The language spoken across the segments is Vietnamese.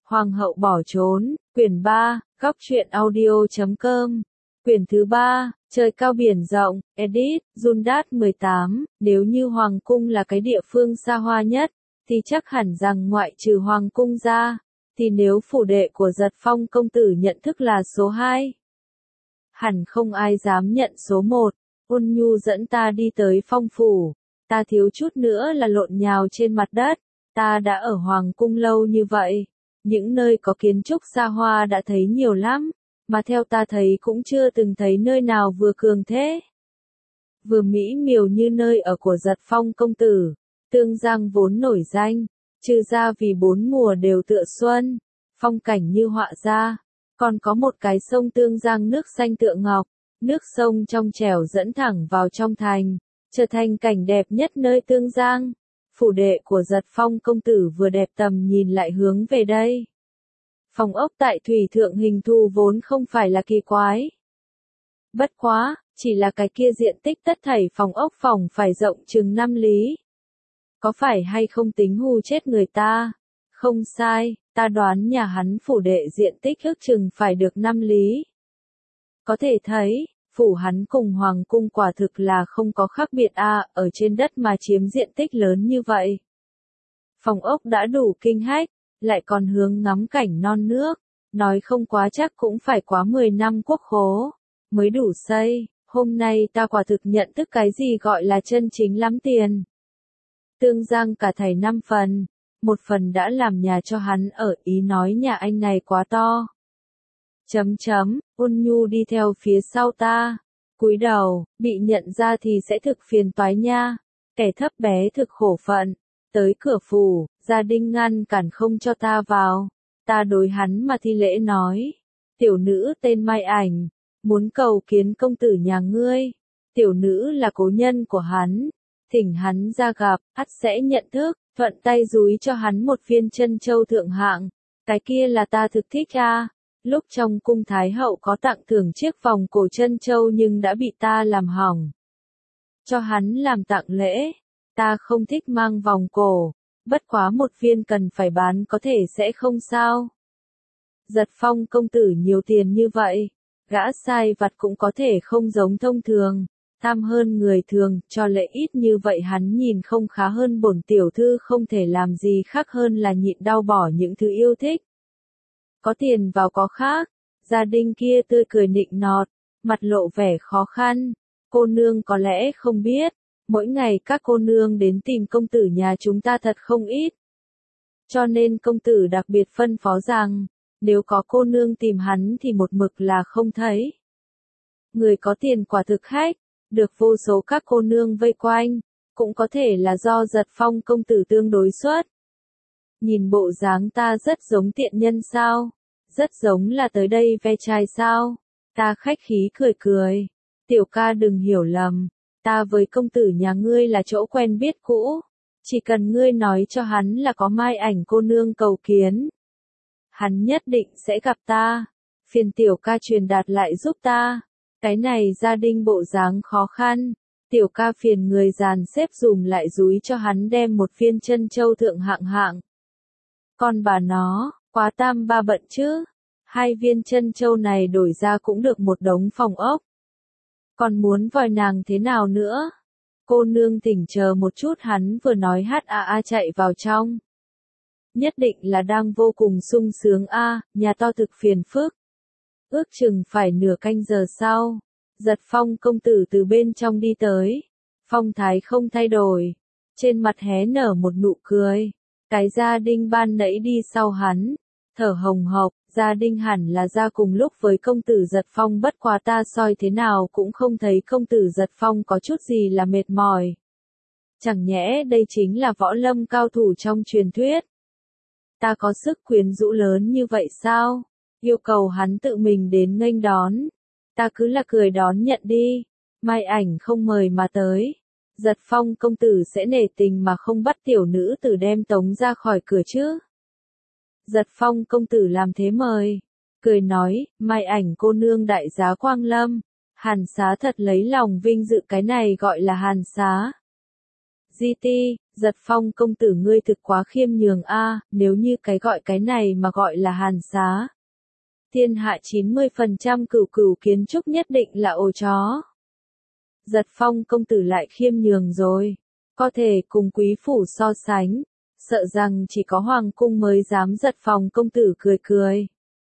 Hoàng hậu bỏ trốn, quyển 3, góc truyện audio.com. Quyển thứ 3, trời cao biển rộng, edit, Jundat 18, nếu như Hoàng cung là cái địa phương xa hoa nhất, thì chắc hẳn rằng ngoại trừ Hoàng cung ra, thì nếu phủ đệ của Giật Phong công tử nhận thức là số 2, hẳn không ai dám nhận số 1. Ôn Nhu dẫn ta đi tới Phong phủ, ta thiếu chút nữa là lộn nhào trên mặt đất, ta đã ở Hoàng cung lâu như vậy. Những nơi có kiến trúc xa hoa đã thấy nhiều lắm, mà theo ta thấy cũng chưa từng thấy nơi nào vừa cường thế, vừa mỹ miều như nơi ở của Giật Phong công tử. Tương Giang vốn nổi danh, trừ ra vì 4 mùa đều tựa xuân, phong cảnh như họa ra, còn có một cái sông Tương Giang nước xanh tựa ngọc, nước sông trong trẻo dẫn thẳng vào trong thành, trở thành cảnh đẹp nhất nơi Tương Giang. Phủ đệ của Giật Phong công tử vừa đẹp tầm nhìn lại hướng về đây. Phòng ốc tại thủy thượng hình thù vốn không phải là kỳ quái. Bất quá, chỉ là cái kia diện tích tất thảy phòng ốc phòng phải rộng chừng 5 lý. Có phải hay không tính hù chết người ta? Không sai, ta đoán nhà hắn phủ đệ diện tích ước chừng phải được 5 lý. Có thể thấy, phủ hắn cùng Hoàng cung quả thực là không có khác biệt ở trên đất mà chiếm diện tích lớn như vậy. Phòng ốc đã đủ kinh hách, lại còn hướng ngắm cảnh non nước, nói không quá chắc cũng phải quá 10 năm quốc khố, mới đủ xây. Hôm nay ta quả thực nhận thức cái gì gọi là chân chính lắm tiền. Tương Giang cả thảy 5 phần, một phần đã làm nhà cho hắn ở, ý nói nhà anh này quá to. Ôn Nhu đi theo phía sau ta, cúi đầu, bị nhận ra thì sẽ thực phiền toái nha, kẻ thấp bé thực khổ phận. Tới cửa phủ, gia đình ngăn cản không cho ta vào, ta đối hắn mà thi lễ nói, tiểu nữ tên Mai Ảnh, muốn cầu kiến công tử nhà ngươi. Tiểu nữ là cố nhân của hắn, thỉnh hắn ra gặp, ắt sẽ nhận thức, thuận tay dúi cho hắn một viên chân châu thượng hạng, cái kia là ta thực thích Lúc trong cung Thái hậu có tặng thưởng chiếc vòng cổ chân châu nhưng đã bị ta làm hỏng. Cho hắn làm tặng lễ, ta không thích mang vòng cổ, bất quá một viên cần phải bán có thể sẽ không sao. Giật Phong công tử nhiều tiền như vậy, gã sai vặt cũng có thể không giống thông thường, tham hơn người thường, cho lễ ít như vậy hắn nhìn không khá hơn bổn tiểu thư không thể làm gì khác hơn là nhịn đau bỏ những thứ yêu thích. Có tiền vào có khác, gia đình kia tươi cười nịnh nọt, mặt lộ vẻ khó khăn, cô nương có lẽ không biết, mỗi ngày các cô nương đến tìm công tử nhà chúng ta thật không ít. Cho nên công tử đặc biệt phân phó rằng, nếu có cô nương tìm hắn thì một mực là không thấy. Người có tiền quả thực khách, được vô số các cô nương vây quanh, cũng có thể là do Giật Phong công tử tương đối xuất. Nhìn bộ dáng ta rất giống tiện nhân sao? Rất giống là tới đây ve chai sao? Ta khách khí cười cười. Tiểu ca đừng hiểu lầm, ta với công tử nhà ngươi là chỗ quen biết cũ. Chỉ cần ngươi nói cho hắn là có Mai Ảnh cô nương cầu kiến, hắn nhất định sẽ gặp ta. Phiền tiểu ca truyền đạt lại giúp ta. Cái này gia đình bộ dáng khó khăn. Tiểu ca phiền người dàn xếp dùm lại dúi cho hắn đem một viên chân châu thượng hạng. Con bà nó, quá tam ba bận chứ. 2 viên chân châu này đổi ra cũng được một đống phòng ốc. Còn muốn vòi nàng thế nào nữa? Cô nương thỉnh chờ một chút, hắn vừa nói chạy vào trong. Nhất định là đang vô cùng sung sướng nhà to thực phiền phức. Ước chừng phải nửa canh giờ sau, Giật Phong công tử từ bên trong đi tới. Phong thái không thay đổi, trên mặt hé nở một nụ cười. Cái gia đình ban nãy đi sau hắn, thở hồng hộc, gia đình hẳn là ra cùng lúc với công tử Giật Phong, bất quá ta soi thế nào cũng không thấy công tử Giật Phong có chút gì là mệt mỏi. Chẳng nhẽ đây chính là võ lâm cao thủ trong truyền thuyết? Ta có sức quyến rũ lớn như vậy sao? Yêu cầu hắn tự mình đến nghênh đón. Ta cứ là cười đón nhận đi. Mai Ảnh không mời mà tới. Giật Phong công tử sẽ nể tình mà không bắt tiểu nữ tử đem tống ra khỏi cửa chứ? Giật Phong công tử làm thế mời. Cười nói, Mai Ảnh cô nương đại giá quang lâm. Hàn xá thật lấy lòng vinh dự, cái này gọi là hàn xá. Giật Phong công tử ngươi thực quá khiêm nhường a, nếu như gọi cái này mà gọi là hàn xá. Thiên hạ 90% cửu cửu kiến trúc nhất định là ổ chó. Giật Phong công tử lại khiêm nhường rồi, có thể cùng quý phủ so sánh, sợ rằng chỉ có hoàng cung mới dám. Giật Phong công tử cười cười,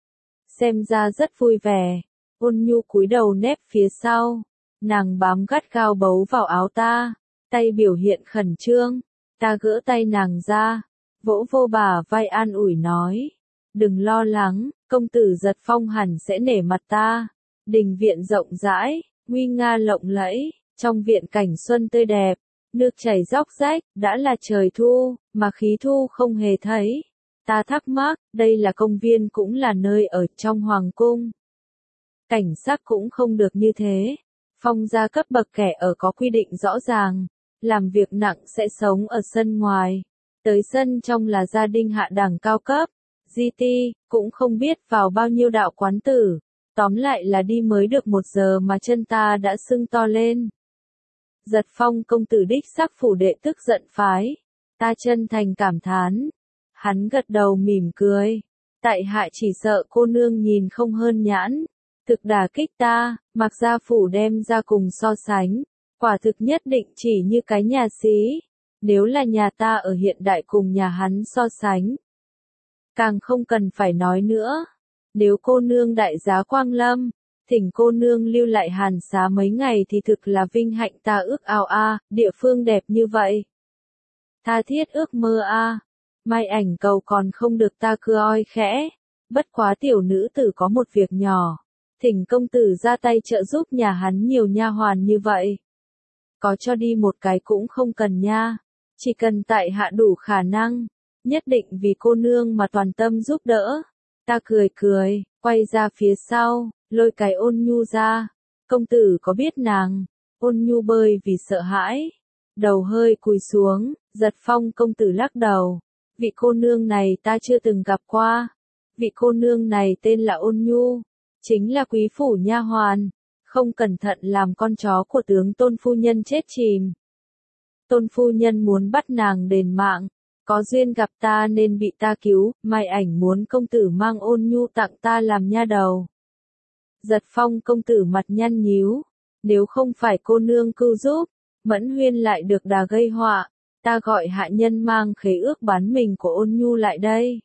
xem ra rất vui vẻ. Ôn Nhu cúi đầu nép phía sau, nàng bám gắt gao bấu vào áo ta, tay biểu hiện khẩn trương. Ta gỡ tay nàng ra, vỗ vô bả vai an ủi nói, đừng lo lắng, công tử Giật Phong hẳn sẽ nể mặt ta. Đình viện rộng rãi, nguy nga lộng lẫy, trong viện cảnh xuân tươi đẹp, nước chảy róc rách, đã là trời thu, mà khí thu không hề thấy. Ta thắc mắc, đây là công viên cũng là nơi ở trong hoàng cung. Cảnh sắc cũng không được như thế. Phong gia cấp bậc kẻ ở có quy định rõ ràng, làm việc nặng sẽ sống ở sân ngoài, tới sân trong là gia đình hạ đẳng cao cấp. GT, cũng không biết vào bao nhiêu đạo quán tử, tóm lại là đi mới được 1 giờ mà chân ta đã sưng to lên. Giật Phong công tử đích xác phủ đệ tức giận phái, ta chân thành cảm thán. Hắn gật đầu mỉm cười, tại hạ chỉ sợ cô nương nhìn không hơn nhãn, thực đả kích ta, mặc gia phủ đem ra cùng so sánh, quả thực nhất định chỉ như cái nhà xí, nếu là nhà ta ở hiện đại cùng nhà hắn so sánh. Càng không cần phải nói nữa, nếu cô nương đại giá quang lâm, thỉnh cô nương lưu lại hàn xá mấy ngày thì thực là vinh hạnh ta ước ao a, địa phương đẹp như vậy. Tha thiết ước mơ a, mai ảnh cầu còn không được ta cứ oi khẽ, bất quá tiểu nữ tử có một việc nhỏ, thỉnh công tử ra tay trợ giúp nhà hắn nhiều nha hoàn như vậy. Có cho đi một cái cũng không cần nha, chỉ cần tại hạ đủ khả năng, nhất định vì cô nương mà toàn tâm giúp đỡ. Ta cười cười, quay ra phía sau, lôi cái Ôn Nhu ra. Công tử có biết nàng? Ôn Nhu bơi vì sợ hãi, đầu hơi cúi xuống. Giật Phong công tử lắc đầu, vị cô nương này ta chưa từng gặp qua. Vị cô nương này tên là Ôn Nhu, chính là quý phủ nha hoàn, không cẩn thận làm con chó của tướng Tôn phu nhân chết chìm. Tôn phu nhân muốn bắt nàng đền mạng, có duyên gặp ta nên bị ta cứu, mai ảnh muốn công tử mang Ôn Nhu tặng ta làm nha đầu. Giật Phong công tử mặt nhăn nhíu, nếu không phải cô nương cứu giúp, Mẫn Huyên lại được đà gây họa, ta gọi hạ nhân mang khế ước bán mình của Ôn Nhu lại đây.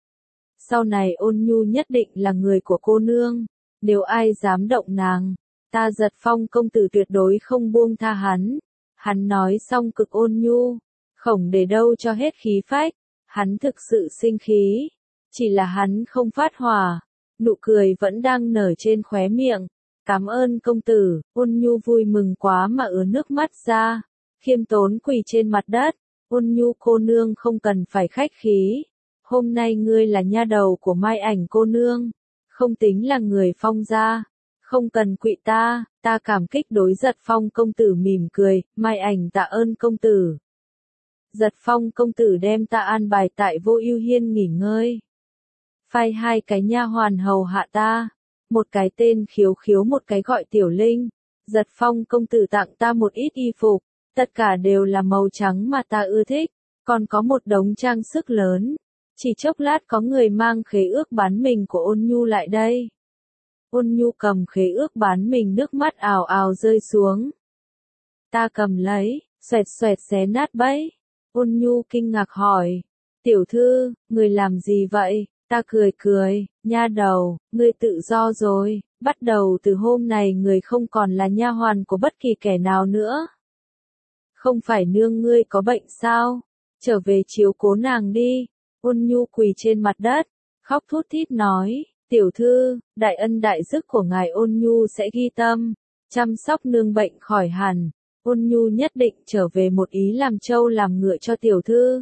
Sau này Ôn Nhu nhất định là người của cô nương, nếu ai dám động nàng, ta Giật Phong công tử tuyệt đối không buông tha hắn. Hắn nói xong cực ôn nhu, không để đâu cho hết khí phách, hắn thực sự sinh khí, chỉ là hắn không phát hỏa, nụ cười vẫn đang nở trên khóe miệng. Cảm ơn công tử. Ôn Nhu vui mừng quá mà ứa nước mắt ra, khiêm tốn quỳ trên mặt đất. Ôn Nhu cô nương không cần phải khách khí, hôm nay ngươi là nha đầu của mai ảnh cô nương, không tính là người Phong gia, không cần quỵ ta, ta cảm kích. Đối Giật Phong công tử mỉm cười, mai ảnh tạ ơn công tử. Giật Phong công tử đem ta an bài tại Vô Ưu Hiên nghỉ ngơi, phái 2 cái nha hoàn hầu hạ ta, một cái tên Khiếu Khiếu, một cái gọi Tiểu Linh. Giật Phong công tử tặng ta một ít y phục, tất cả đều là màu trắng mà ta ưa thích, còn có một đống trang sức lớn. Chỉ chốc lát có người mang khế ước bán mình của Ôn Nhu lại đây. Ôn Nhu cầm khế ước bán mình, nước mắt ào ào rơi xuống. Ta cầm lấy, xoẹt xoẹt xé nát bấy. Ôn Nhu kinh ngạc hỏi, tiểu thư, người làm gì vậy? Ta cười cười, nha đầu, ngươi tự do rồi, bắt đầu từ hôm này người không còn là nha hoàn của bất kỳ kẻ nào nữa. Không phải nương ngươi có bệnh sao? Trở về chiếu cố nàng đi. Ôn Nhu quỳ trên mặt đất, khóc thút thít nói, tiểu thư, đại ân đại đức của ngài Ôn Nhu sẽ ghi tâm, chăm sóc nương bệnh khỏi hẳn. Ôn Nhu nhất định trở về một ý làm trâu làm ngựa cho tiểu thư.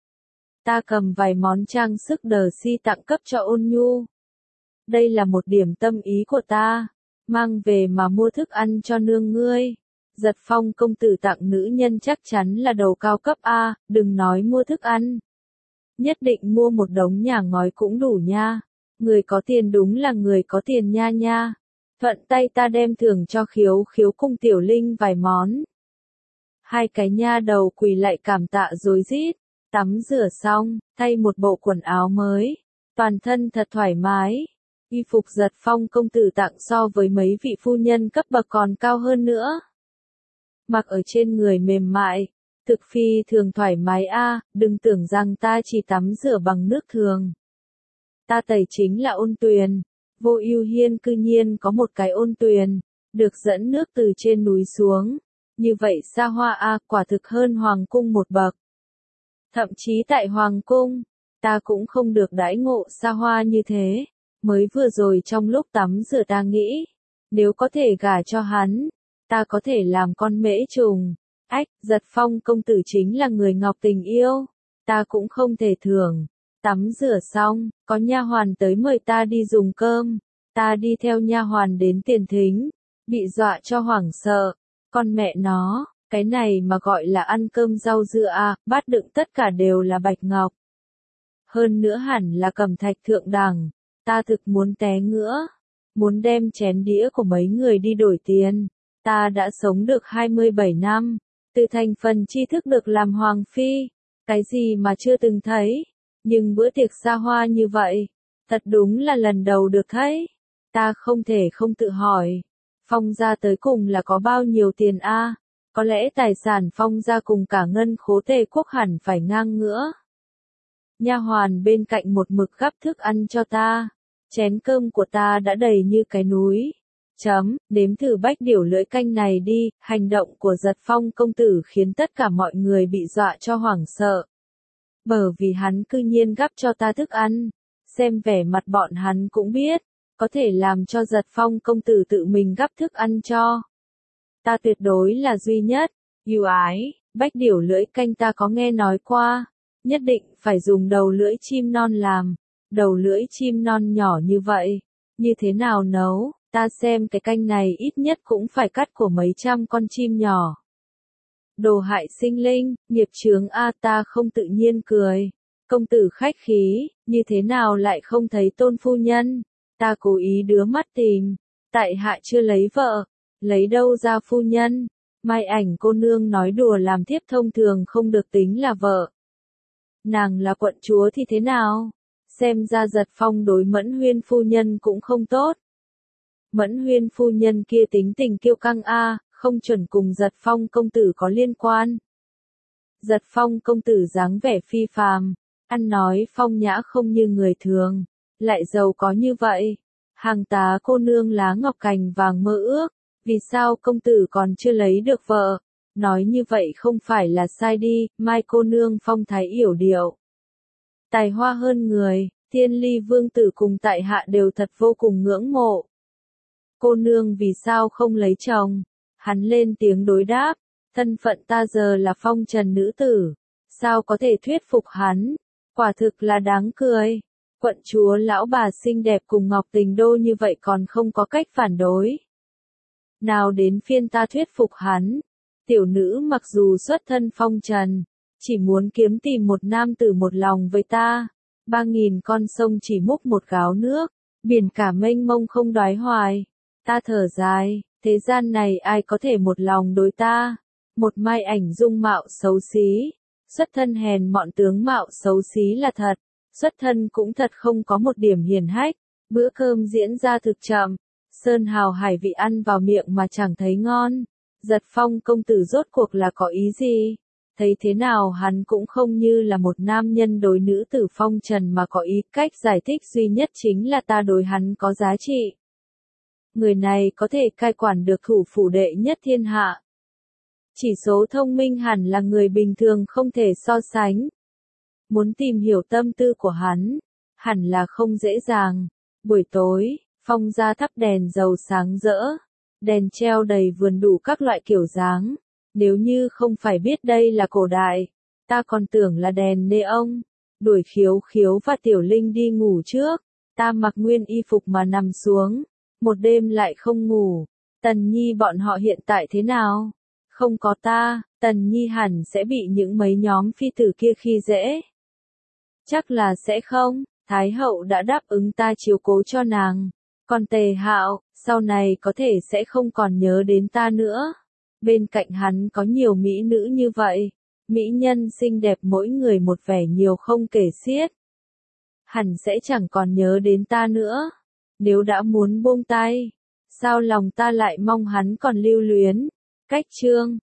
Ta cầm vài món trang sức đờ si tặng cấp cho Ôn Nhu. Đây là một điểm tâm ý của ta, mang về mà mua thức ăn cho nương ngươi. Giật Phong công tử tặng nữ nhân chắc chắn là đầu cao cấp A, đừng nói mua thức ăn. Nhất định mua một đống nhà ngói cũng đủ nha. Người có tiền đúng là người có tiền nha nha. Thuận tay ta đem thưởng cho Khiếu Khiếu cùng Tiểu Linh vài món. Hai cái nha đầu quỳ lại cảm tạ rối rít, tắm rửa xong, thay một bộ quần áo mới, toàn thân thật thoải mái. Y phục Giật Phong công tử tặng so với mấy vị phu nhân cấp bậc còn cao hơn nữa. Mặc ở trên người mềm mại, thực phi thường thoải mái a, đừng tưởng rằng ta chỉ tắm rửa bằng nước thường. Ta tẩy chính là ôn tuyền, Vô Ưu Hiên cư nhiên có một cái ôn tuyền, được dẫn nước từ trên núi xuống. Như vậy xa hoa a, quả thực hơn hoàng cung một bậc. Thậm chí tại hoàng cung, ta cũng không được đãi ngộ xa hoa như thế. Mới vừa rồi trong lúc tắm rửa ta nghĩ, nếu có thể gả cho hắn, ta có thể làm con mễ trùng. Ách, Giật Phong công tử chính là người ngọc tình yêu, ta cũng không thể thưởng. Tắm rửa xong, có nha hoàn tới mời ta đi dùng cơm, ta đi theo nha hoàn đến tiền thính, bị dọa cho hoảng sợ. Con mẹ nó, cái này mà gọi là ăn cơm rau dưa à, bát đựng tất cả đều là bạch ngọc. Hơn nữa hẳn là cẩm thạch thượng đẳng, ta thực muốn té ngửa, muốn đem chén đĩa của mấy người đi đổi tiền. Ta đã sống được 27 năm, từ thành phần tri thức được làm hoàng phi, cái gì mà chưa từng thấy, nhưng bữa tiệc xa hoa như vậy, thật đúng là lần đầu được thấy. Ta không thể không tự hỏi, Phong gia tới cùng là có bao nhiêu tiền a? Có lẽ tài sản Phong gia cùng cả ngân khố Tề quốc hẳn phải ngang ngửa. Nha hoàn bên cạnh một mực gắp thức ăn cho ta, chén cơm của ta đã đầy như cái núi. Nếm thử bách điểu lưỡi canh này đi. Hành động của Giật Phong công tử khiến tất cả mọi người bị dọa cho hoảng sợ. Bởi vì hắn cư nhiên gắp cho ta thức ăn, xem vẻ mặt bọn hắn cũng biết, có thể làm cho Giật Phong công tử tự mình gắp thức ăn cho. Ta tuyệt đối là duy nhất. Ưu ái, bách điểu lưỡi canh ta có nghe nói qua, nhất định phải dùng đầu lưỡi chim non làm. Đầu lưỡi chim non nhỏ như vậy, như thế nào nấu? Ta xem cái canh này ít nhất cũng phải cắt của mấy trăm con chim nhỏ. Đồ hại sinh linh, nghiệp chướng a, ta không tự nhiên cười. Công tử khách khí, như thế nào lại không thấy Tôn phu nhân? Ta cố ý đưa mắt tìm, tại hạ chưa lấy vợ, lấy đâu ra phu nhân? Mai Ảnh cô nương nói đùa làm thiếp thông thường không được tính là vợ. Nàng là quận chúa thì thế nào? Xem ra Giật Phong đối Mẫn Huyên phu nhân cũng không tốt. Mẫn Huyên phu nhân kia tính tình kiêu căng a, không chuẩn cùng Giật Phong công tử có liên quan. Giật Phong công tử dáng vẻ phi phàm, ăn nói phong nhã không như người thường, lại giàu có như vậy. Hàng tá cô nương lá ngọc cành vàng mơ ước, vì sao công tử còn chưa lấy được vợ? Nói như vậy không phải là sai đi, Mai cô nương phong thái yểu điệu, tài hoa hơn người, Thiên Ly vương tử cùng tại hạ đều thật vô cùng ngưỡng mộ. Cô nương vì sao không lấy chồng? Hắn lên tiếng đối đáp, thân phận ta giờ là phong trần nữ tử, sao có thể thuyết phục hắn? Quả thực là đáng cười. Quận chúa lão bà xinh đẹp cùng Ngọc Tình Đô như vậy còn không có cách phản đối. Nào đến phiên ta thuyết phục hắn. Tiểu nữ mặc dù xuất thân phong trần, chỉ muốn kiếm tìm một nam tử một lòng với ta. 3.000 con sông chỉ múc một gáo nước, biển cả mênh mông không đoái hoài. Ta thở dài, thế gian này ai có thể một lòng đối ta? Một Mai Ảnh dung mạo xấu xí, xuất thân hèn mọn tướng mạo xấu xí là thật, xuất thân cũng thật không có một điểm hiển hách. Bữa cơm diễn ra thực chậm, sơn hào hải vị ăn vào miệng mà chẳng thấy ngon. Giật Phong công tử rốt cuộc là có ý gì? Thấy thế nào hắn cũng không như là một nam nhân đối nữ tử phong trần mà có ý. Cách giải thích duy nhất chính là ta đối hắn có giá trị. Người này có thể cai quản được thủ phủ đệ nhất thiên hạ. Chỉ số thông minh hẳn là người bình thường không thể so sánh. Muốn tìm hiểu tâm tư của hắn, hẳn là không dễ dàng. Buổi tối, Phong gia thắp đèn dầu sáng rỡ, đèn treo đầy vườn đủ các loại kiểu dáng. Nếu như không phải biết đây là cổ đại, ta còn tưởng là đèn neon. Đuổi Khiếu Khiếu và Tiểu Linh đi ngủ trước, ta mặc nguyên y phục mà nằm xuống. Một đêm lại không ngủ. Tần Nhi bọn họ hiện tại thế nào? Không có ta, Tần Nhi hẳn sẽ bị những mấy nhóm phi tử kia khi dễ. Chắc là sẽ không, Thái hậu đã đáp ứng ta chiếu cố cho nàng. Còn Tề Hạo, sau này có thể sẽ không còn nhớ đến ta nữa. Bên cạnh hắn có nhiều mỹ nữ như vậy. Mỹ nhân xinh đẹp mỗi người một vẻ nhiều không kể xiết. Hẳn sẽ chẳng còn nhớ đến ta nữa. Nếu đã muốn buông tay, sao lòng ta lại mong hắn còn lưu luyến. Cách chương